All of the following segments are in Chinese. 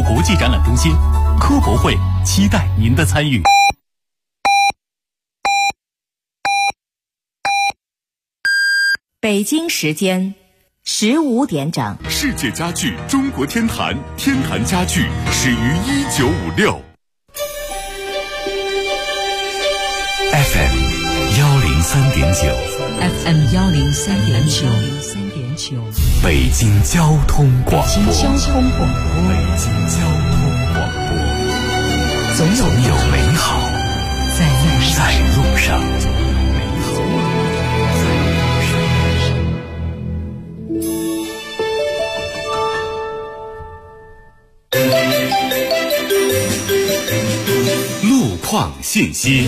国国际展览中心，科博会期待您的参与。 北京时间15点整， 世界家具中国天坛，天坛家具始于1956。FM 103.9，FM 103.9， 北京交通广播，总有美好在路上。路况信息。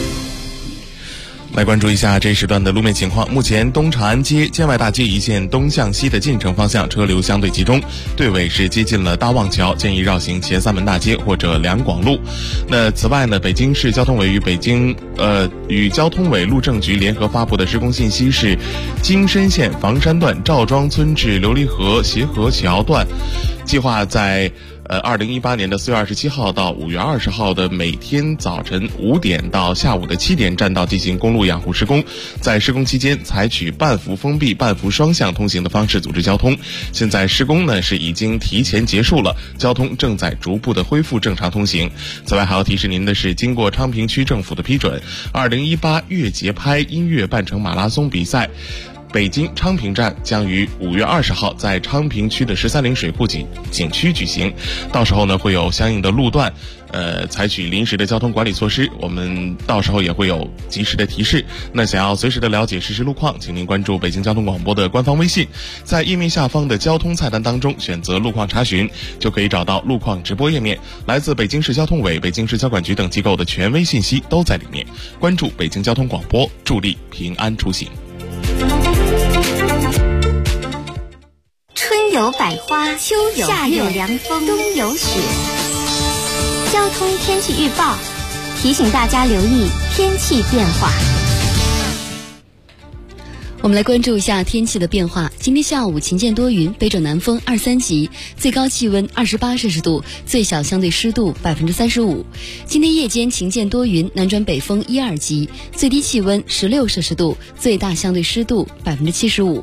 来关注一下这一时段的路面情况。目前东长安街建外大街一线东向西的进城方向车流相对集中，队尾是接近了大望桥，建议绕行前三门大街或者两广路。那此外呢，北京市交通委与交通委路政局联合发布的施工信息是，京深线房山段赵庄村至琉璃河协和桥段，计划在2018年的4月27号到5月20号的每天早晨5点到下午的7点占道进行公路养护施工，在施工期间采取半幅封闭、半幅双向通行的方式组织交通。现在施工呢是已经提前结束了，交通正在逐步的恢复正常通行。此外还要提示您的是，经过昌平区政府的批准，2018越节拍音乐半程马拉松比赛北京昌平站将于5月20号在昌平区的13陵水库景区举行，到时候呢会有相应的路段采取临时的交通管理措施，我们到时候也会有及时的提示。那想要随时的了解实时路况，请您关注北京交通广播的官方微信，在页面下方的交通菜单当中选择路况查询，就可以找到路况直播页面，来自北京市交通委、北京市交管局等机构的权威信息都在里面。关注北京交通广播，助力平安出行。 春有百花，秋有夏有凉风，冬有雪。交通天气预报提醒大家留意天气变化。 我们来关注一下天气的变化。今天下午晴间多云，北转南风2、3级，最高气温28摄氏度，最小相对湿度35%。今天夜间晴间多云，南转北风1、2级，最低气温16摄氏度，最大相对湿度75%。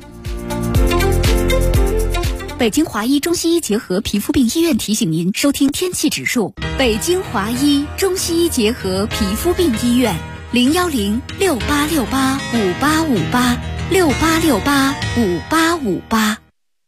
北京华医中西医结合皮肤病医院提醒您收听天气指数。北京华医中西医结合皮肤病医院，010-6868-5858，6868-5858。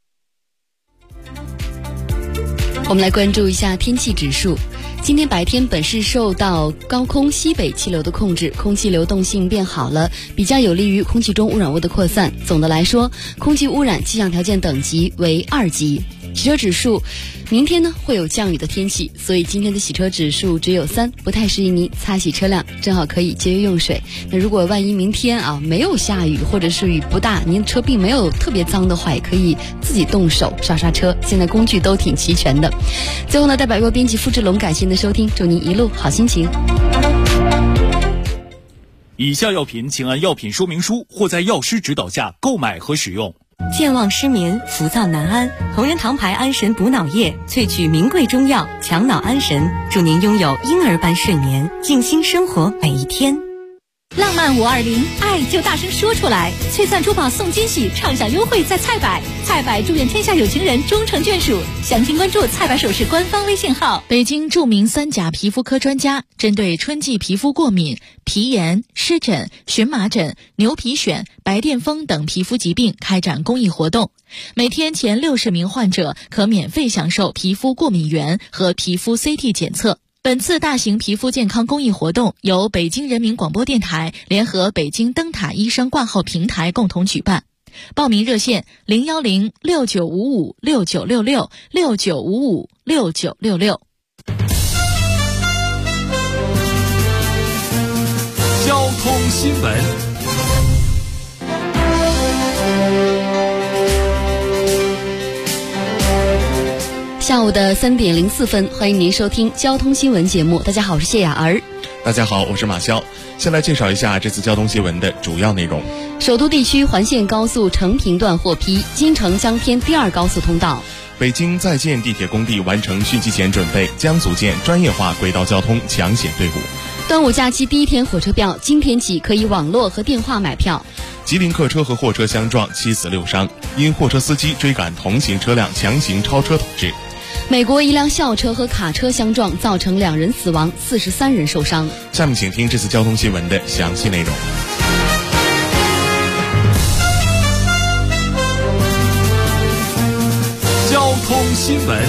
我们来关注一下天气指数。今天白天本市受到高空西北气流的控制，空气流动性变好了，比较有利于空气中污染物的扩散。总的来说，空气污染气象条件等级为2级。洗车指数，明天呢会有降雨的天气，所以今天的洗车指数只有3，不太适宜您擦洗车辆，正好可以节约用水。那如果万一明天没有下雨，或者是雨不大，您车并没有特别脏的话，也可以自己动手刷刷车，现在工具都挺齐全的。最后呢，代表编辑付志龙感谢您的收听，祝您一路好心情。 以下药品请按药品说明书或在药师指导下购买和使用。 健忘失眠、浮躁难安，同仁堂牌安神补脑液萃取名贵中药，强脑安神，祝您拥有婴儿般睡眠，静心生活每一天。 浪漫520，爱就大声说出来！璀璨珠宝送惊喜，畅享优惠在菜百。菜百祝愿天下有情人终成眷属。详情关注菜百首饰官方微信号。 北京著名3甲皮肤科专家针对春季皮肤过敏、皮炎、湿疹、荨麻疹、牛皮癣、白癜风等皮肤疾病开展公益活动，每天前60名患者可免费享受皮肤过敏原和皮肤 CT 检测。本次大型皮肤健康公益活动由北京人民广播电台联合北京灯塔医生挂号平台共同举办。报名热线010-6955-6966，6955-6966。 交通新闻。 下午的3点04分，欢迎您收听交通新闻节目。大家好，我是谢雅儿。 大家好，我是马潇。先来介绍一下这次交通新闻的主要内容。 首都地区环线高速成平段获批，京承将添第2高速通道。 北京在建地铁工地完成汛期前准备，将组建专业化轨道交通抢险队伍。 端午假期第一天火车票，今天起可以网络和电话买票。 吉林客车和货车相撞，7死6伤，因货车司机追赶同行车辆强行超车导致。 美国一辆校车和卡车相撞，造成2人死亡，43人受伤。 下面请听这次交通新闻的详细内容。 交通新闻。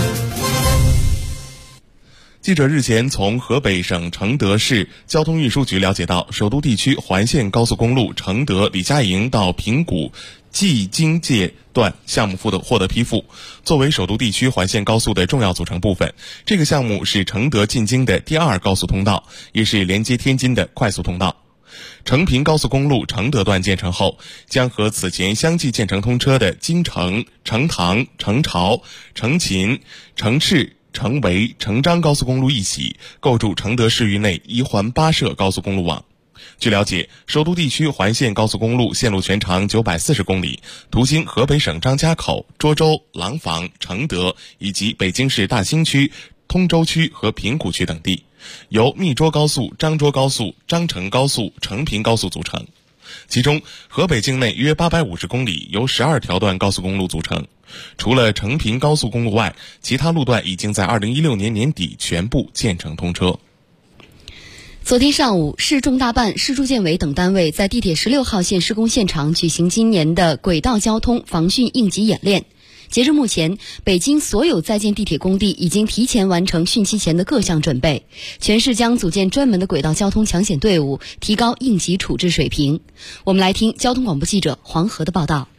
记者日前从河北省承德市交通运输局了解到，首都地区环线高速公路承德李家营到平谷蓟京界段项目获得批复，作为首都地区环线高速的重要组成部分，这个项目是承德进京的第2高速通道，也是连接天津的快速通道。承平高速公路承德段建成后，将和此前相继建成通车的京承、承唐、承朝、承秦、承赤、承维、承张高速公路一起，构筑承德市域内1环8涉高速公路网。据了解，首都地区环线高速公路线路全长940公里，途经河北省张家口、涿州、廊坊、承德以及北京市大兴区、通州区和平谷区等地，由密涿高速、张涿高速、张承高速、承平高速组成。其中，河北境内约850公里由12条段高速公路组成。除了承平高速公路外，其他路段已经在2016年年底全部建成通车。 昨天上午，市重大办、市住建委等单位在地铁16号线施工现场举行今年的轨道交通防汛应急演练。截至目前，北京所有在建地铁工地已经提前完成汛期前的各项准备，全市将组建专门的轨道交通抢险队伍，提高应急处置水平。我们来听交通广播记者黄河的报道。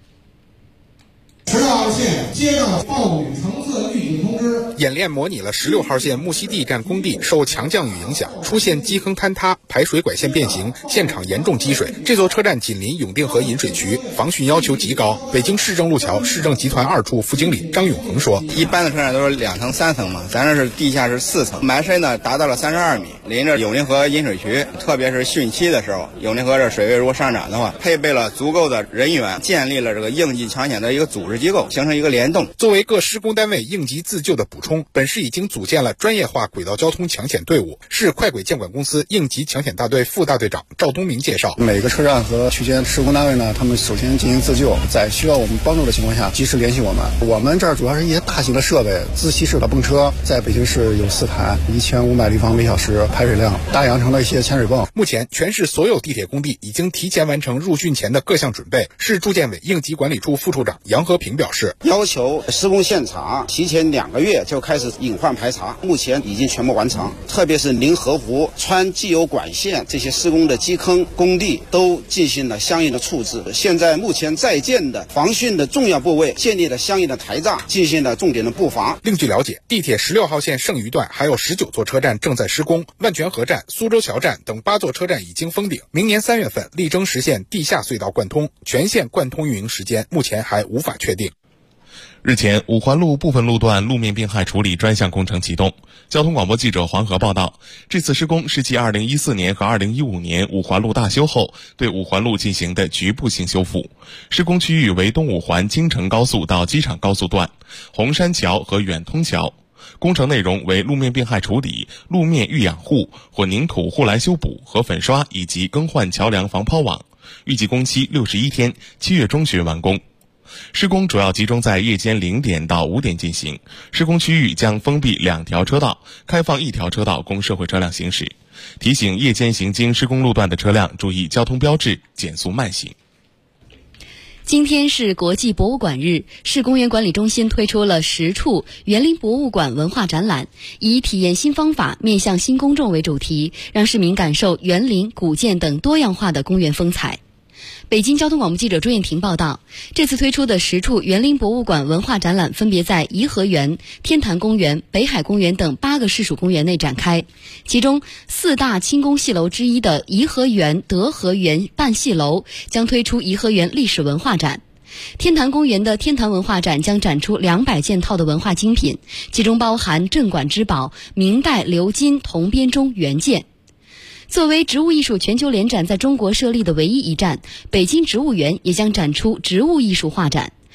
16号线接到暴雨橙色预警通知。 演练模拟了16号线木樨地站工地受强降雨影响，出现基坑坍塌、排水管线变形，现场严重积水。这座车站紧邻永定河引水渠，防汛要求极高。北京市政路桥市政集团2处副经理张永恒说：“ 一般的车站都是2层、3层嘛，咱这是地下是4层，埋深呢达到了32米，临着永定河引水渠，特别是汛期的时候，永定河这水位如果上涨的话，配备了足够的人员，建立了这个应急抢险的一个组织机构，形成一个联动。 作为各施工单位应急自救的补充，本市已经组建了专业化轨道交通抢险队伍。市快轨建管公司应急抢险大队副大队长赵东明介绍， 每个车站和区间施工单位呢，他们首先进行自救，在需要我们帮助的情况下，及时联系我们。我们这儿主要是一些大型的设备，自吸式的泵车，在北京市有4台，1500立方每小时排水量，大阳城的一些潜水泵。 目前，全市所有地铁工地已经提前完成入汛前的各项准备。市住建委应急管理处副处长杨和平表示， 要求施工现场提前2个月就开始隐患排查，目前已经全部完成。特别是临河湖、穿既有管线这些施工的基坑工地都进行了相应的处置。现在目前在建的防汛的重要部位建立了相应的台栅，进行了重点的布防。 另据了解，地铁16号线剩余段还有19座车站正在施工，万泉河站、苏州桥站等8座车站已经封顶，明年3月份力争实现地下隧道贯通，全线贯通运营时间目前还无法确定。 日前，5环路部分路段路面病害处理专项工程启动。交通广播记者黄河报道，这次施工是继2014年和2015年5环路大修后，对5环路进行的局部性修复。施工区域为东5环京承高速到机场高速段、红山桥和远通桥。工程内容为路面病害处理、路面预养护、混凝土护栏修补和粉刷以及更换桥梁防抛网。预计工期61天，7月中旬完工。施工主要集中在夜间0点到5点进行，施工区域将封闭2条车道，开放1条车道供社会车辆行驶。提醒夜间行经施工路段的车辆注意交通标志，减速慢行。 今天是国际博物馆日，市公园管理中心推出了10处园林博物馆文化展览，以体验新方法、面向新公众为主题，让市民感受园林、古建等多样化的公园风采。北京交通广播记者朱艳婷报道，这次推出的10处园林博物馆文化展览分别在颐和园、天坛公园、北海公园等8个市属公园内展开。其中4大清宫戏楼之一的颐和园德和园半戏楼将推出颐和园历史文化展。天坛公园的天坛文化展将展出200件套的文化精品，其中包含镇馆之宝、明代鎏金铜编钟原件。作为植物艺术全球联展在中国设立的唯一一站，北京植物园也将展出植物艺术画展。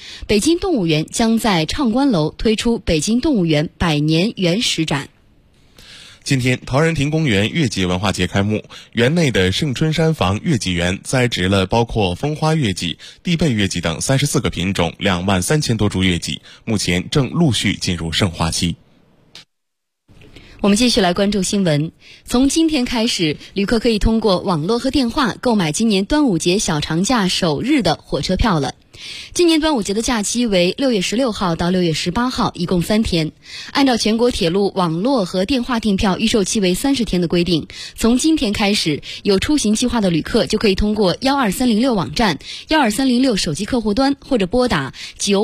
北京动物园将在畅观楼推出北京动物园100年原始展。 今天，陶然亭公园月季文化节开幕，园内的盛春山房月季园栽植了包括风花月季、地贝月季等34个品种，23000多株月季，目前正陆续进入盛花期。 我们继续来关注新闻。从今天开始，旅客可以通过网络和电话购买今年端午节小长假首日的火车票了。今年端午节的假期为6月16号到6月18号，一共3天。按照全国铁路网络和电话订票预售期为30天的规定，从今天开始，有出行计划的旅客就可以通过12306网站、12306手机客户端或者拨打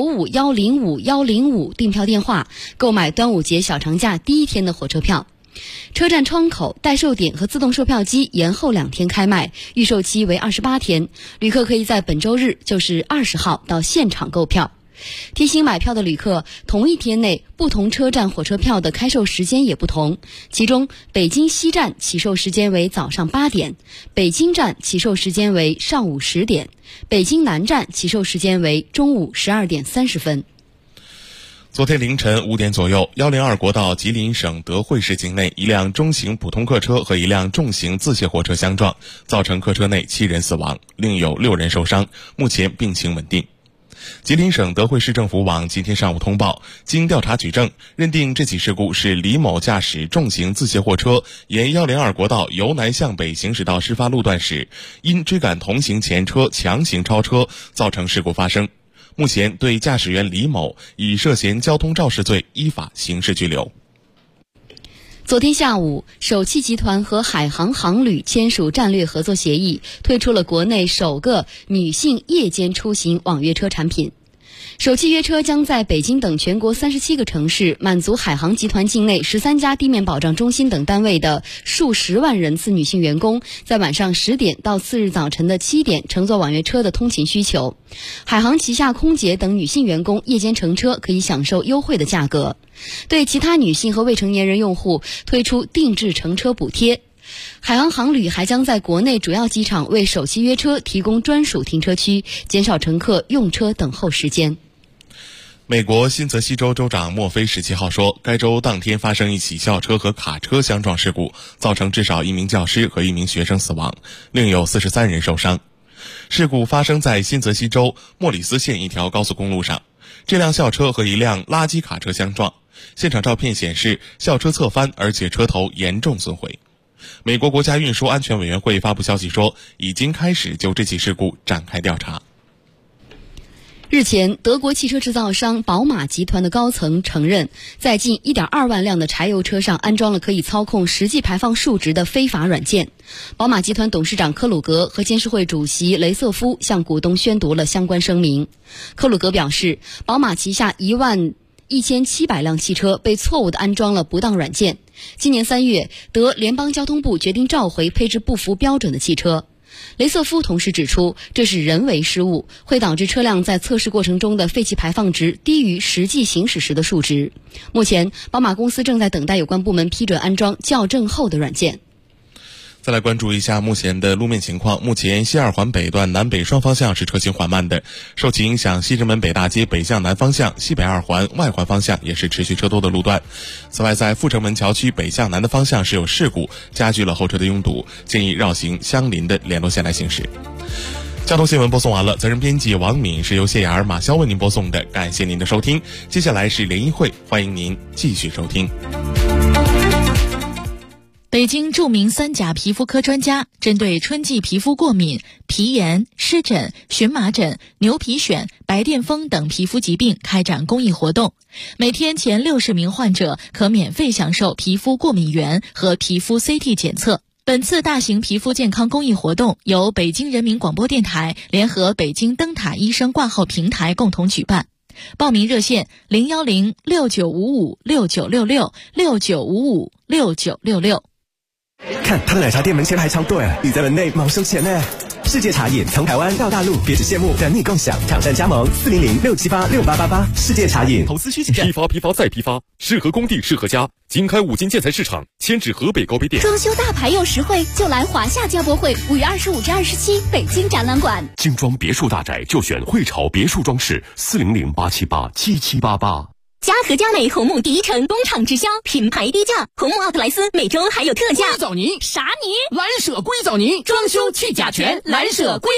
95105-105订票电话，购买端午节小长假第一天的火车票。车站窗口、代售点和自动售票机延后2天开卖，预售期为28天。旅客可以在本周日，就是20号到现场购票。提醒买票的旅客，同一天内不同车站火车票的开售时间也不同。其中，北京西站起售时间为早上8点，北京站起售时间为上午10点，北京南站起售时间为中午12点30分。 昨天凌晨5点左右，102国道吉林省德惠市境内一辆中型普通客车和一辆重型自卸货车相撞，造成客车内7人死亡，另有6人受伤，目前病情稳定。吉林省德惠市政府网今天上午通报，经调查举证，认定这起事故是李某驾驶重型自卸货车沿102国道由南向北行驶到事发路段时，因追赶同行前车强行超车，造成事故发生。目前对驾驶员李某以涉嫌交通肇事罪依法刑事拘留。 昨天下午，首汽集团和海航航旅签署战略合作协议，推出了国内首个女性夜间出行网约车产品。首汽约车将在北京等全国37个城市，满足海航集团境内13家地面保障中心等单位的数十万人次女性员工，在晚上10点到次日早晨的7点乘坐网约车的通勤需求。海航旗下空姐等女性员工夜间乘车可以享受优惠的价格。对其他女性和未成年人用户推出定制乘车补贴。海航航旅还将在国内主要机场为首汽约车提供专属停车区，减少乘客用车等候时间。 美国新泽西州州长莫菲17号说，该州当天发生一起校车和卡车相撞事故，造成至少1名教师和1名学生死亡，另有43人受伤。事故发生在新泽西州莫里斯县一条高速公路上，这辆校车和一辆垃圾卡车相撞，现场照片显示校车侧翻，而且车头严重损毁。美国国家运输安全委员会发布消息说，已经开始就这起事故展开调查。 日前，德国汽车制造商宝马集团的高层承认，在近1.2万辆的柴油车上安装了可以操控实际排放数值的非法软件。宝马集团董事长科鲁格和监事会主席雷瑟夫向股东宣读了相关声明。科鲁格表示，宝马旗下11700辆汽车被错误地安装了不当软件。今年3月，德联邦交通部决定召回配置不符标准的汽车。雷瑟夫同时指出，这是人为失误，会导致车辆在测试过程中的废气排放值低于实际行驶时的数值。目前，宝马公司正在等待有关部门批准安装校正后的软件。 再来关注一下目前的路面情况。目前西二环北段南北双方向是车行缓慢的，受其影响，西直门北大街北向南方向、西北二环外环方向也是持续车多的路段。此外，在阜成门桥区北向南的方向是有事故，加剧了后车的拥堵，建议绕行相邻的联络线来行驶。交通新闻播送完了，责任编辑王敏，是由谢雅儿、马潇为您播送的，感谢您的收听。接下来是联谊会，欢迎您继续收听。 北京著名3甲皮肤科专家针对春季皮肤过敏、皮炎、湿疹、荨麻疹、牛皮癣、白癜风等皮肤疾病开展公益活动，每天前60名患者可免费享受皮肤过敏原和皮肤 CT 检测。本次大型皮肤健康公益活动由北京人民广播电台联合北京灯塔医生挂号平台共同举办。报名热线 010-6955-6966 6955-6966。看，他的奶茶店门前排长队，你在门内忙收钱呢。 世界茶饮从台湾到大陆，别只羡慕，等你共享。厂商加盟400-678-6888。世界茶饮。 投资需谨慎。批发再批发，适合工地，适合家。经开5金建材市场，迁至河北高碑店。 装修大牌又实惠，就来华夏家博会5月25至27北京展览馆。 精装别墅大宅就选汇潮别墅装饰，400-878-7788。 嘉禾佳美红木第一城工厂直销，品牌低价，红木奥特莱斯每周还有特价。 硅藻泥啥泥？蓝舍硅藻泥，装修去甲醛，蓝舍硅